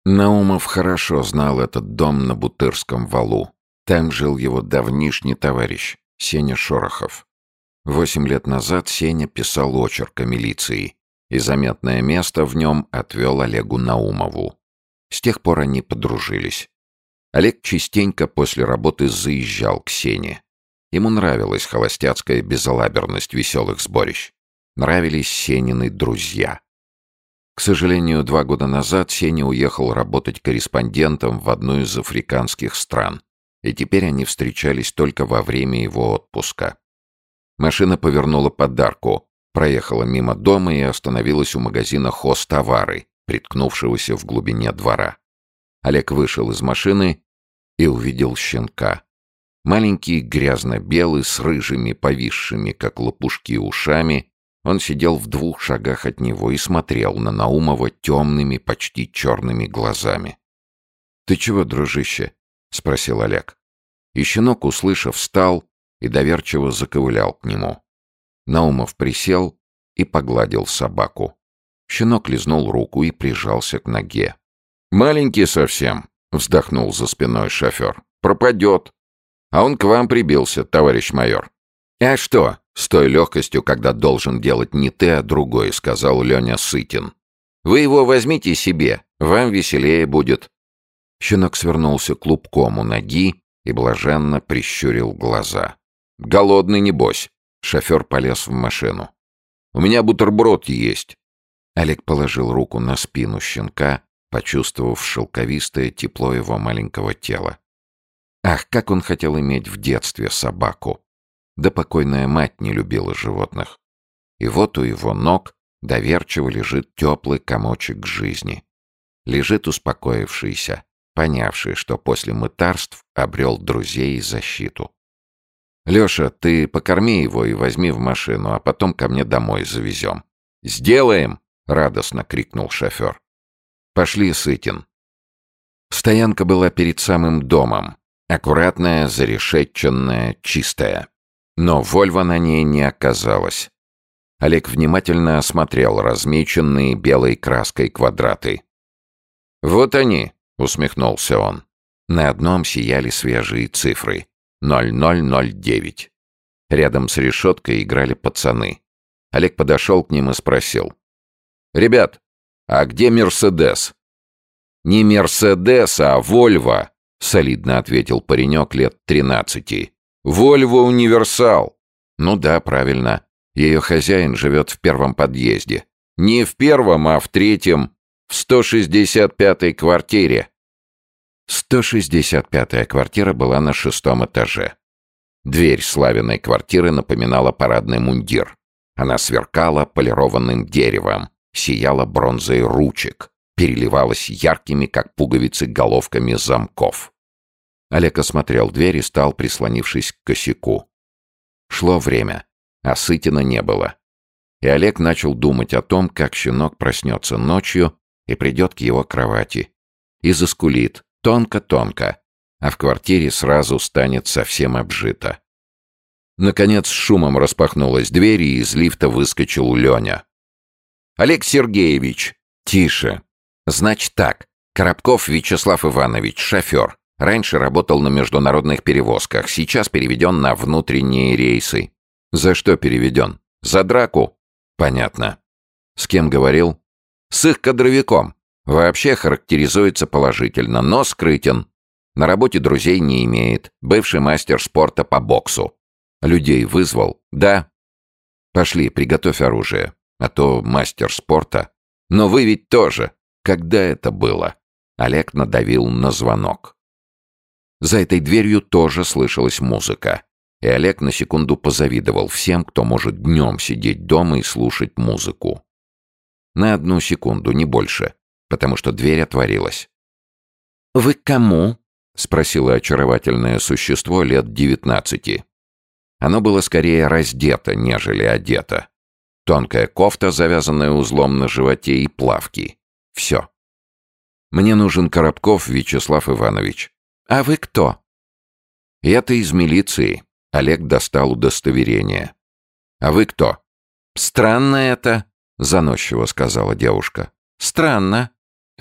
Наумов хорошо знал этот дом на Бутырском валу. Там жил его давнишний товарищ, Сеня Шорохов. 8 лет назад Сеня писал очерк о милиции, и заметное место в нем отвел Олегу Наумову. С тех пор они подружились. Олег частенько после работы заезжал к Сене. Ему нравилась холостяцкая безалаберность веселых сборищ. Нравились Сенины друзья. К сожалению, 2 года назад Сеня уехал работать корреспондентом в одну из африканских стран, и теперь они встречались только во время его отпуска. Машина повернула под арку, проехала мимо дома и остановилась у магазина «Хозтовары», приткнувшегося в глубине двора. Олег вышел из машины и увидел щенка. Маленький, грязно-белый, с рыжими, повисшими, как лопушки, ушами, он сидел в 2 шагах от него и смотрел на Наумова темными, почти черными глазами. «Ты чего, дружище?» — спросил Олег. И щенок, услышав, встал и доверчиво заковылял к нему. Наумов присел и погладил собаку. Щенок лизнул руку и прижался к ноге. «Маленький совсем», — вздохнул за спиной шофер. «Пропадет. А он к вам прибился, товарищ майор». «А что?» — с той легкостью, когда должен делать не ты, а другой, — сказал Леня Сытин. «Вы его возьмите себе, вам веселее будет». Щенок свернулся клубком у ноги и блаженно прищурил глаза. «Голодный, небось». Шофер полез в машину. «У меня бутерброд есть». Олег положил руку на спину щенка, почувствовав шелковистое тепло его маленького тела. Ах, как он хотел иметь в детстве собаку! Да покойная мать не любила животных. И вот у его ног доверчиво лежит теплый комочек жизни. Лежит успокоившийся, понявший, что после мытарств обрел друзей и защиту. «Леша, ты покорми его и возьми в машину, а потом ко мне домой завезем». «Сделаем!» — радостно крикнул шофер. «Пошли, Сытин». Стоянка была перед самым домом. Аккуратная, зарешетченная, чистая. Но «Вольво» на ней не оказалось. Олег внимательно осмотрел размеченные белой краской квадраты. «Вот они!» — усмехнулся он. На одном сияли свежие цифры. 0009. Рядом с решеткой играли пацаны. Олег подошел к ним и спросил. «Ребят, а где Мерседес?» «Не Мерседес, а Вольво», — солидно ответил паренек лет 13. «Вольво Универсал». «Ну да, правильно. Ее хозяин живет в 1-м подъезде. Не в 1-м, а в 3-м, в 165-й квартире». 165-я квартира была на 6-м этаже. Дверь Славиной квартиры напоминала парадный мундир. Она сверкала полированным деревом, сияла бронзой ручек, переливалась яркими, как пуговицы, головками замков. Олег осмотрел дверь и стал, прислонившись к косяку. Шло время, а Сытина не было. И Олег начал думать о том, как щенок проснется ночью и придет к его кровати. И заскулит тонко-тонко, а в квартире сразу станет совсем обжито. Наконец с шумом распахнулась дверь, и из лифта выскочил Леня. «Олег Сергеевич!» «Тише!» «Значит так, Коробков Вячеслав Иванович, шофер. Раньше работал на международных перевозках, сейчас переведен на внутренние рейсы». «За что переведен?» «За драку». «Понятно». «С кем говорил?» «С их кадровиком. Вообще характеризуется положительно, но скрытен. На работе друзей не имеет. Бывший мастер спорта по боксу. Людей вызвал?» «Да». «Пошли, приготовь оружие. А то мастер спорта». «Но вы ведь тоже». «Когда это было?» Олег надавил на звонок. За этой дверью тоже слышалась музыка. И Олег на секунду позавидовал всем, кто может днем сидеть дома и слушать музыку. На 1 секунду, не больше, потому что дверь отворилась. «Вы к кому?» — спросило очаровательное существо лет 19. Оно было скорее раздето, нежели одето. Тонкая кофта, завязанная узлом на животе, и плавки. Все. «Мне нужен Коробков Вячеслав Иванович». «А вы кто?» «Это из милиции». Олег достал удостоверение. «А вы кто?» «Странно это», — заносчиво сказала девушка. «Странно.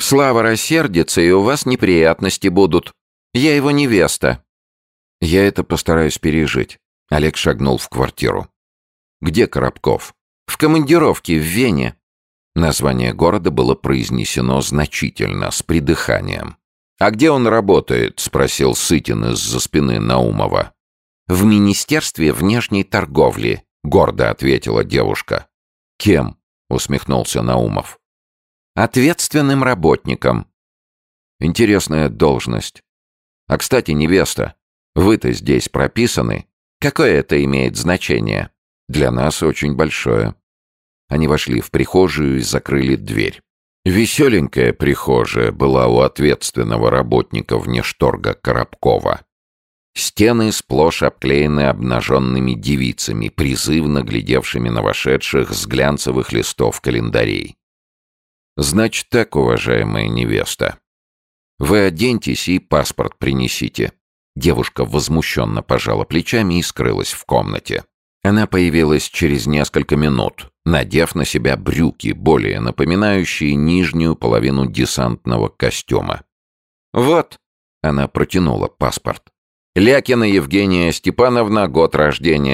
Слава рассердится, и у вас неприятности будут. Я его невеста». «Я это постараюсь пережить». Олег шагнул в квартиру. «Где Коробков?» «В командировке в Вене». Название города было произнесено значительно, с придыханием. «А где он работает?» — спросил Сытин из-за спины Наумова. «В Министерстве внешней торговли», — гордо ответила девушка. «Кем?» — усмехнулся Наумов. «Ответственным работником». «Интересная должность. А, кстати, невеста, вы-то здесь прописаны?» «Какое это имеет значение?» «Для нас очень большое». Они вошли в прихожую и закрыли дверь. Веселенькая прихожая была у ответственного работника внешторга Коробкова. Стены сплошь обклеены обнаженными девицами, призывно глядевшими на вошедших с глянцевых листов календарей. «Значит так, уважаемая невеста. Вы оденьтесь и паспорт принесите». Девушка возмущенно пожала плечами и скрылась в комнате. Она появилась через несколько минут, надев на себя брюки, более напоминающие нижнюю половину десантного костюма. «Вот», — она протянула паспорт. «Лякина Евгения Степановна, год рождения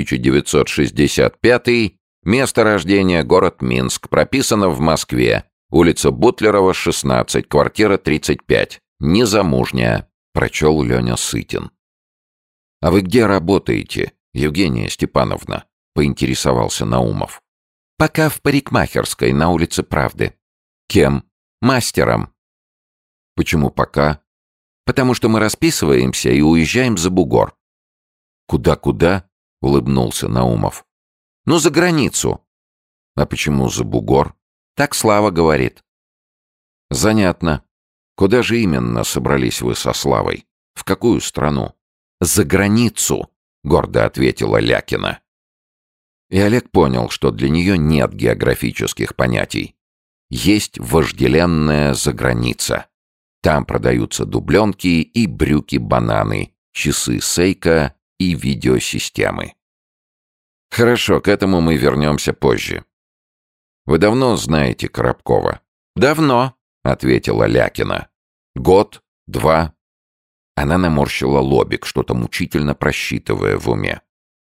1965, место рождения город Минск, прописана в Москве, улица Бутлерова, 16, квартира 35, незамужняя», — прочел Леня Сытин. «А вы где работаете, Евгения Степановна?» — поинтересовался Наумов. «Пока в парикмахерской на улице Правды». «Кем?» «Мастером». «Почему пока?» «Потому что мы расписываемся и уезжаем за бугор». «Куда-куда?» — улыбнулся Наумов. «Ну, за границу». «А почему за бугор?» «Так Слава говорит». «Занятно. Куда же именно собрались вы со Славой? В какую страну?» «За границу», — гордо ответила Лякина. И Олег понял, что для нее нет географических понятий. Есть вожделенная заграница. Там продаются дубленки и брюки-бананы, часы Сейка и видеосистемы. Хорошо, к этому мы вернемся позже. Вы давно знаете Коробкова? «Давно», — ответила Лякина. «Год? 2?» Она наморщила лобик, что-то мучительно просчитывая в уме.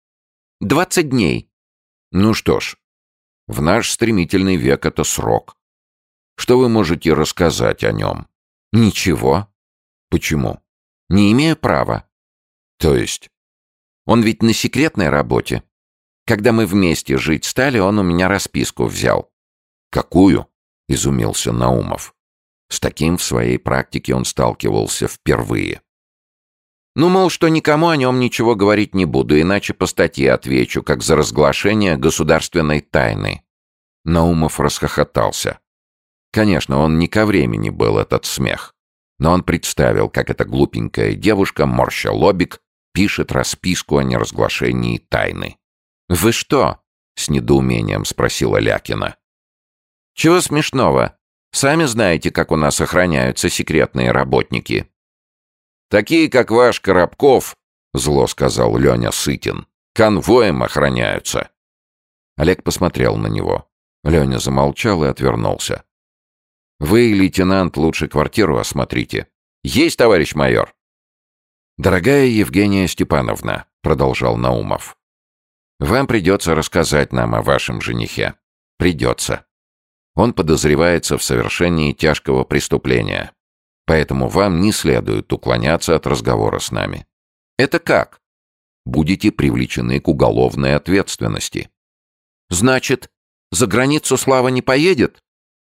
20 дней. Ну что ж, в наш стремительный век это срок. Что вы можете рассказать о нем? Ничего. Почему? Не имею права. То есть? Он ведь на секретной работе. Когда мы вместе жить стали, он у меня расписку взял. Какую? Изумился Наумов. С таким в своей практике он сталкивался впервые. Ну, мол, что никому о нем ничего говорить не буду, иначе по статье отвечу, как за разглашение государственной тайны. Наумов расхохотался. Конечно, он не ко времени был этот смех. Но он представил, как эта глупенькая девушка, морща лобик, пишет расписку о неразглашении тайны. «Вы что?» — с недоумением спросила Лякина. «Чего смешного? Сами знаете, как у нас охраняются секретные работники». «Такие, как ваш Коробков», — зло сказал Леня Сытин, — «конвоем охраняются». Олег посмотрел на него. Леня замолчал и отвернулся. «Вы, лейтенант, лучше квартиру осмотрите». «Есть, товарищ майор». «Дорогая Евгения Степановна», — продолжал Наумов, — «вам придется рассказать нам о вашем женихе. Придется. Он подозревается в совершении тяжкого преступления. Поэтому вам не следует уклоняться от разговора с нами». «Это как?» «Будете привлечены к уголовной ответственности». «Значит, за границу Слава не поедет?»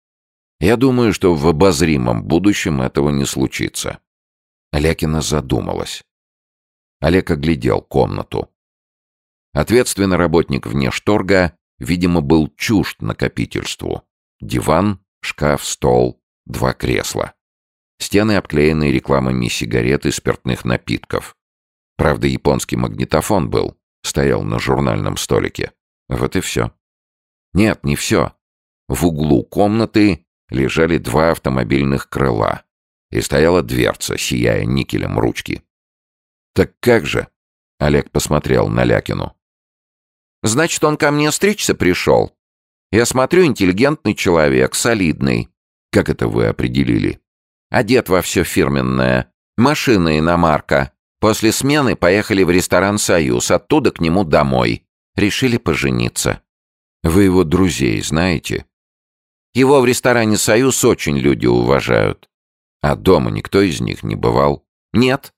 «Я думаю, что в обозримом будущем этого не случится». Лякина задумалась. Олег оглядел комнату. Ответственный работник внешторга, видимо, был чужд накопительству. Диван, шкаф, стол, 2 кресла. Стены обклеены рекламами сигарет и спиртных напитков. Правда, японский магнитофон был, стоял на журнальном столике. Вот и все. Нет, не все. В углу комнаты лежали 2 автомобильных крыла, и стояла дверца, сияя никелем ручки. «Так как же?» — Олег посмотрел на Лякину. «Значит, он ко мне стричься пришел? Я смотрю, интеллигентный человек, солидный. Как это вы определили? Одет во все фирменное. Машина иномарка. После смены поехали в ресторан «Союз», оттуда к нему домой. Решили пожениться. Вы его друзей знаете? Его в ресторане «Союз» очень люди уважают. А дома никто из них не бывал? Нет.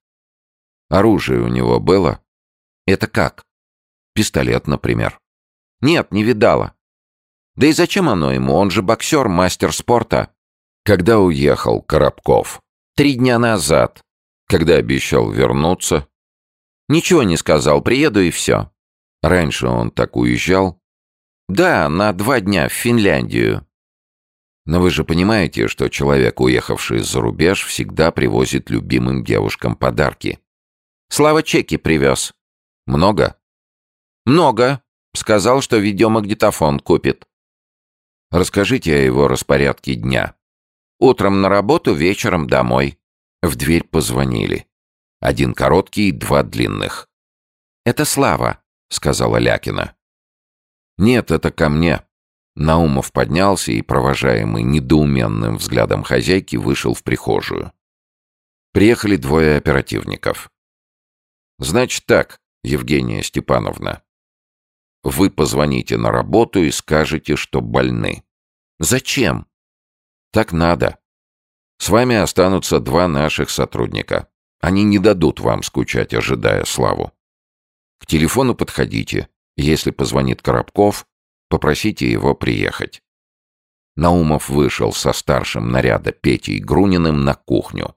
Оружие у него было? Это как? Пистолет, например. Нет, не видала. Да и зачем оно ему? Он же боксер, мастер спорта. Когда уехал Коробков? 3 дня назад. Когда обещал вернуться? Ничего не сказал, приеду и все. Раньше он так уезжал? Да, на 2 дня в Финляндию. Но вы же понимаете, что человек, уехавший за рубеж, всегда привозит любимым девушкам подарки. Слава чеки привез. Много? Много. Сказал, что видеомагнитофон купит. Расскажите о его распорядке дня. Утром на работу, вечером домой. В дверь позвонили. 1 короткий, 2 длинных. «Это Слава», — сказала Лякина. «Нет, это ко мне». Наумов поднялся и, провожаемый недоуменным взглядом хозяйки, вышел в прихожую. Приехали 2 оперативников. «Значит так, Евгения Степановна. Вы позвоните на работу и скажете, что больны». «Зачем?» «Так надо. С вами останутся 2 наших сотрудника. Они не дадут вам скучать, ожидая Славу. К телефону подходите. Если позвонит Коробков, попросите его приехать». Наумов вышел со старшим наряда Петей Груниным на кухню.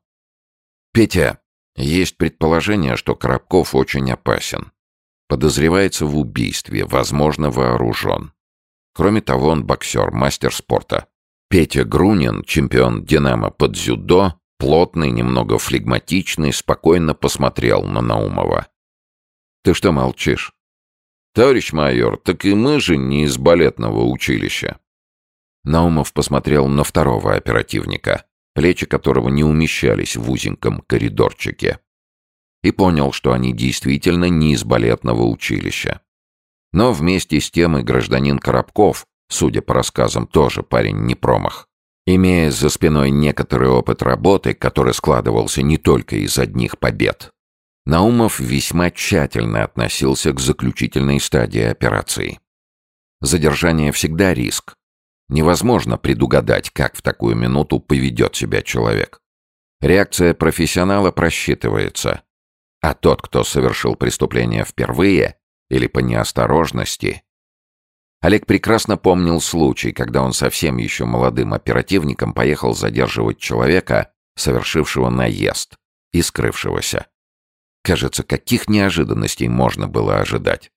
«Петя, есть предположение, что Коробков очень опасен. Подозревается в убийстве, возможно, вооружен. Кроме того, он боксер, мастер спорта. Петя Грунин, чемпион «Динамо» по дзюдо, плотный, немного флегматичный, спокойно посмотрел на Наумова. «Ты что молчишь?» «Товарищ майор, так и мы же не из балетного училища». Наумов посмотрел на 2-го оперативника, плечи которого не умещались в узеньком коридорчике, и понял, что они действительно не из балетного училища. Но вместе с тем и гражданин Коробков, судя по рассказам, тоже парень не промах. Имея за спиной некоторый опыт работы, который складывался не только из одних побед, Наумов весьма тщательно относился к заключительной стадии операции. Задержание всегда риск. Невозможно предугадать, как в такую минуту поведет себя человек. Реакция профессионала просчитывается, а тот, кто совершил преступление впервые или по неосторожности. Олег прекрасно помнил случай, когда он совсем еще молодым оперативником поехал задерживать человека, совершившего наезд и скрывшегося. Кажется, каких неожиданностей можно было ожидать.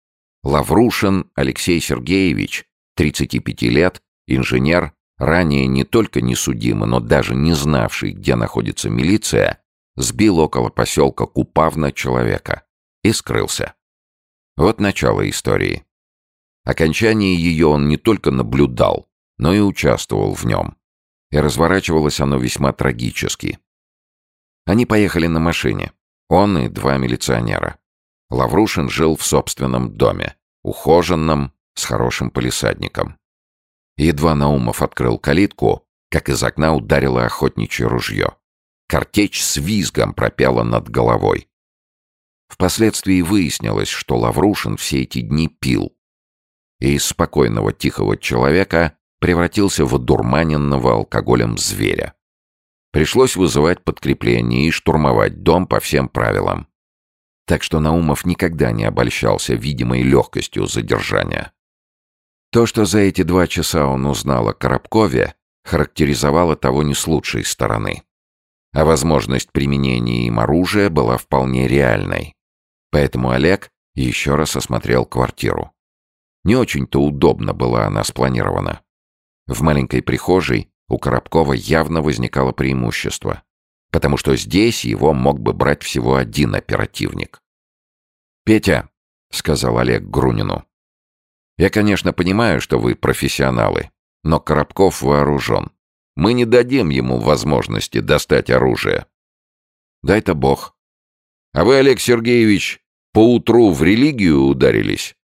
Лаврушин Алексей Сергеевич, 35 лет, инженер, ранее не только не судимый, но даже не знавший, где находится милиция, сбил около поселка Купавна человека и скрылся. Вот начало истории. Окончание ее он не только наблюдал, но и участвовал в нем. И разворачивалось оно весьма трагически. Они поехали на машине. Он и 2 милиционера. Лаврушин жил в собственном доме, ухоженном, с хорошим палисадником. Едва Наумов открыл калитку, как из окна ударило охотничье ружье. Картечь с визгом пропела над головой. Впоследствии выяснилось, что Лаврушин все эти дни пил. И из спокойного тихого человека превратился в одурманенного алкоголем зверя. Пришлось вызывать подкрепление и штурмовать дом по всем правилам. Так что Наумов никогда не обольщался видимой легкостью задержания. То, что за эти 2 часа он узнал о Коробкове, характеризовало того не с лучшей стороны. А возможность применения им оружия была вполне реальной. Поэтому Олег еще раз осмотрел квартиру. Не очень-то удобно была она спланирована. В маленькой прихожей у Коробкова явно возникало преимущество, потому что здесь его мог бы брать всего 1 оперативник. «Петя», — сказал Олег Грунину, — «я, конечно, понимаю, что вы профессионалы, но Коробков вооружен. Мы не дадим ему возможности достать оружие». «Дай-то Бог». «А вы, Олег Сергеевич, поутру в религию ударились?»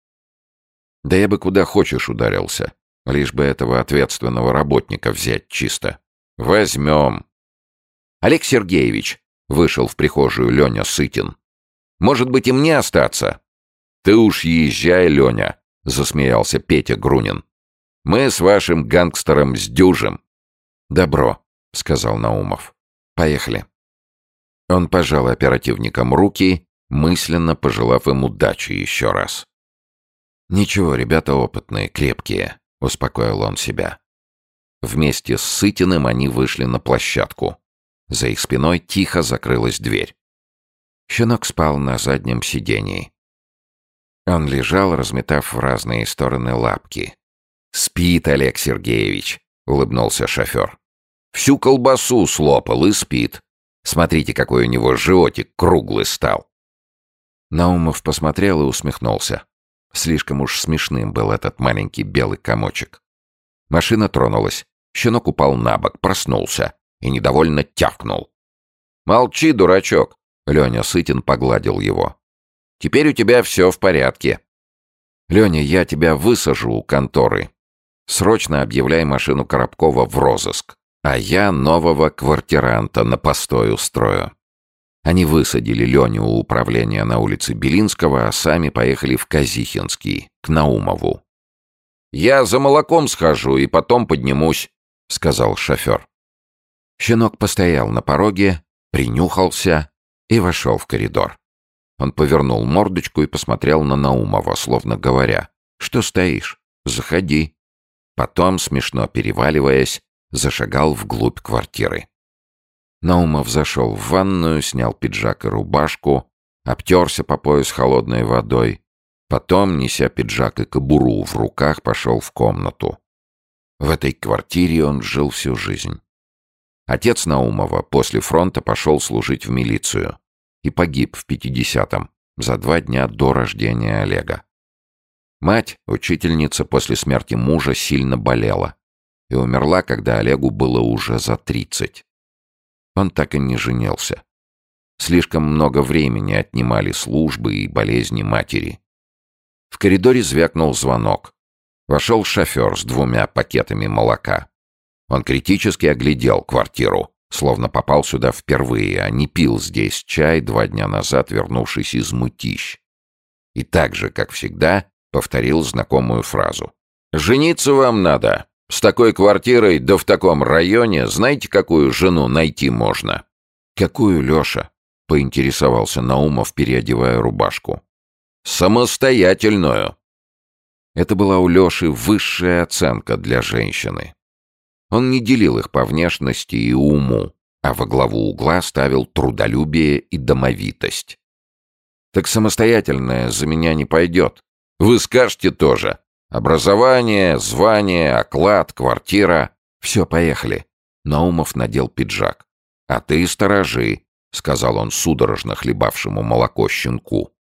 «Да я бы куда хочешь ударился, лишь бы этого ответственного работника взять чисто. Возьмем. Олег Сергеевич, вышел в прихожую Леня Сытин. Может быть, и мне остаться? Ты уж езжай, Леня, засмеялся Петя Грунин. Мы с вашим гангстером сдюжим. Добро, сказал Наумов. Поехали. Он пожал оперативникам руки, мысленно пожелав им удачи еще раз. «Ничего, ребята опытные, крепкие», — успокоил он себя. Вместе с Сытиным они вышли на площадку. За их спиной тихо закрылась дверь. Щенок спал на заднем сидении. Он лежал, разметав в разные стороны лапки. «Спит Олег Сергеевич», — улыбнулся шофер. «Всю колбасу слопал и спит. Смотрите, какой у него животик круглый стал». Наумов посмотрел и усмехнулся. Слишком уж смешным был этот маленький белый комочек. Машина тронулась. Щенок упал на бок, проснулся и недовольно тявкнул. «Молчи, дурачок!» — Леня Сытин погладил его. «Теперь у тебя все в порядке». «Леня, я тебя высажу у конторы. Срочно объявляй машину Коробкова в розыск, а я нового квартиранта на постой устрою». Они высадили Леню у управления на улице Белинского, а сами поехали в Казихинский, к Наумову. «Я за молоком схожу и потом поднимусь», — сказал шофер. Щенок постоял на пороге, принюхался и вошел в коридор. Он повернул мордочку и посмотрел на Наумова, словно говоря: «Что стоишь? Заходи». Потом, смешно переваливаясь, зашагал вглубь квартиры. Наумов зашел в ванную, снял пиджак и рубашку, обтерся по пояс холодной водой. Потом, неся пиджак и кобуру в руках, пошел в комнату. В этой квартире он жил всю жизнь. Отец Наумова после фронта пошел служить в милицию и погиб в 50-м, за 2 дня до рождения Олега. Мать, учительница, после смерти мужа сильно болела и умерла, когда Олегу было уже за 30. Он так и не женился. Слишком много времени отнимали службы и болезни матери. В коридоре звякнул звонок. Вошел шофер с 2 пакетами молока. Он критически оглядел квартиру, словно попал сюда впервые, а не пил здесь чай 2 дня назад, вернувшись из Мытищ. И так же, как всегда, повторил знакомую фразу. «Жениться вам надо. С такой квартирой, да в таком районе, знаете, какую жену найти можно?» «Какую, Леша?» — поинтересовался Наумов, переодевая рубашку. «Самостоятельную». Это была у Леши высшая оценка для женщины. Он не делил их по внешности и уму, а во главу угла ставил трудолюбие и домовитость. «Так самостоятельная за меня не пойдет. Вы скажете тоже. Образование, звание, оклад, квартира. Все, поехали». Наумов надел пиджак. «А ты сторожи», — сказал он судорожно хлебавшему молоко щенку.